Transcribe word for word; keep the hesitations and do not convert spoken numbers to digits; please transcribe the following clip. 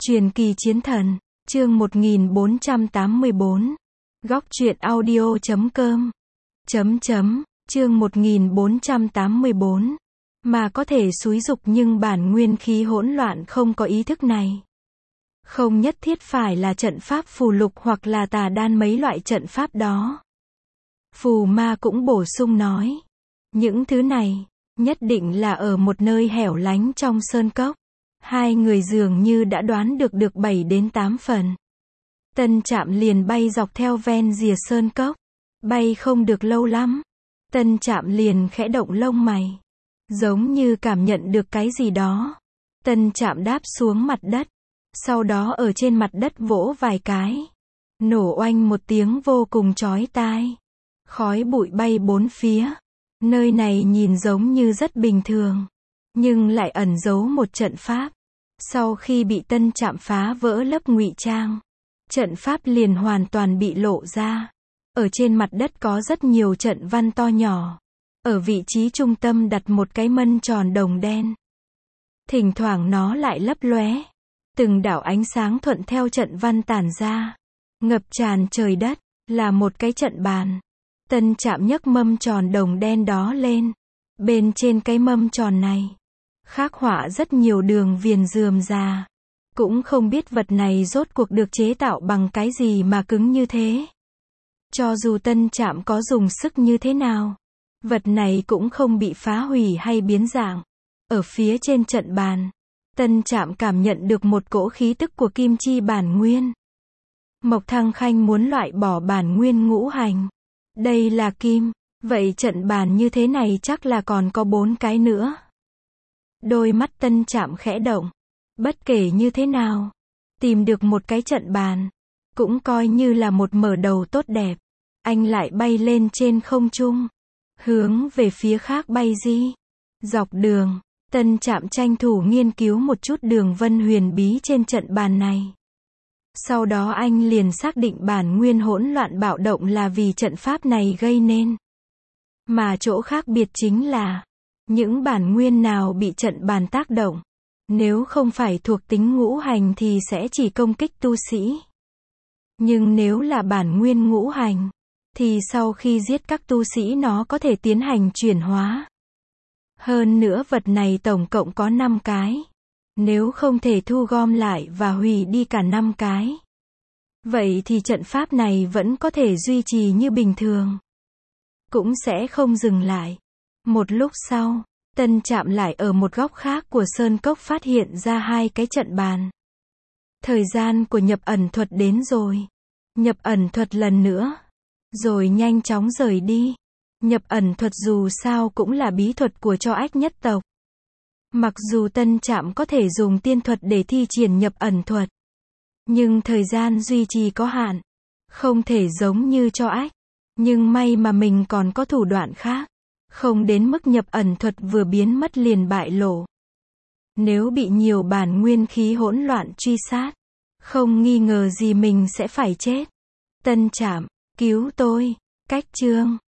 Truyền kỳ chiến thần, chương một nghìn bốn trăm tám mươi bốn. Góc truyện audio chấm com. Chấm chấm, chương một nghìn bốn trăm tám mươi bốn. Mà có thể xúi dục nhưng bản nguyên khí hỗn loạn không có ý thức này. Không nhất thiết phải là trận pháp phù lục hoặc là tà đan mấy loại trận pháp đó. Phù ma cũng bổ sung nói. Những thứ này, nhất định là ở một nơi hẻo lánh trong sơn cốc. Hai người dường như đã đoán được được bảy đến tám phần. Tân Trạm liền bay dọc theo ven rìa sơn cốc. Bay không được lâu lắm. Tân Trạm liền khẽ động lông mày. Giống như cảm nhận được cái gì đó. Tân Trạm đáp xuống mặt đất. Sau đó ở trên mặt đất vỗ vài cái. Nổ oanh một tiếng vô cùng chói tai. Khói bụi bay bốn phía. Nơi này nhìn giống như rất bình thường. Nhưng lại ẩn giấu một trận pháp. Sau khi bị Tân Trạm phá vỡ lớp ngụy trang, trận pháp liền hoàn toàn bị lộ ra. Ở trên mặt đất có rất nhiều trận văn to nhỏ. Ở vị trí trung tâm đặt một cái mân tròn đồng đen. Thỉnh thoảng nó lại lấp lóe. Từng đạo ánh sáng thuận theo trận văn tản ra. Ngập tràn trời đất, là một cái trận bàn. Tân Trạm nhấc mâm tròn đồng đen đó lên. Bên trên cái mâm tròn này, khắc họa rất nhiều đường viền rườm rà. Cũng không biết vật này rốt cuộc được chế tạo bằng cái gì mà cứng như thế. Cho dù Tân Trạm có dùng sức như thế nào, vật này cũng không bị phá hủy hay biến dạng. Ở phía trên trận bàn, Tân Trạm cảm nhận được một cỗ khí tức của kim chi bản nguyên. Mộc Thăng Khanh muốn loại bỏ bản nguyên ngũ hành. Đây là kim, vậy trận bàn như thế này chắc là còn có bốn cái nữa. Đôi mắt Tân Trạm khẽ động. Bất kể như thế nào, tìm được một cái trận bàn, cũng coi như là một mở đầu tốt đẹp. Anh lại bay lên trên không trung, hướng về phía khác bay đi. Dọc đường, Tân Trạm tranh thủ nghiên cứu một chút đường vân huyền bí trên trận bàn này. Sau đó anh liền xác định bản nguyên hỗn loạn bạo động là vì trận pháp này gây nên. Mà chỗ khác biệt chính là, những bản nguyên nào bị trận bàn tác động, nếu không phải thuộc tính ngũ hành thì sẽ chỉ công kích tu sĩ. Nhưng nếu là bản nguyên ngũ hành, thì sau khi giết các tu sĩ nó có thể tiến hành chuyển hóa. Hơn nữa vật này tổng cộng có năm cái. Nếu không thể thu gom lại và hủy đi cả năm cái, vậy thì trận pháp này vẫn có thể duy trì như bình thường. Cũng sẽ không dừng lại. Một lúc sau, Tân Trạm lại ở một góc khác của sơn cốc phát hiện ra hai cái trận bàn. Thời gian của nhập ẩn thuật đến rồi. Nhập ẩn thuật lần nữa. Rồi nhanh chóng rời đi. Nhập ẩn thuật dù sao cũng là bí thuật của cho ách nhất tộc. Mặc dù Tân Trạm có thể dùng tiên thuật để thi triển nhập ẩn thuật, nhưng thời gian duy trì có hạn. Không thể giống như cho ách. Nhưng may mà mình còn có thủ đoạn khác. Không đến mức nhập ẩn thuật vừa biến mất liền bại lộ. Nếu bị nhiều bản nguyên khí hỗn loạn truy sát, không nghi ngờ gì mình sẽ phải chết. Tân Trạm, cứu tôi. Cách chương.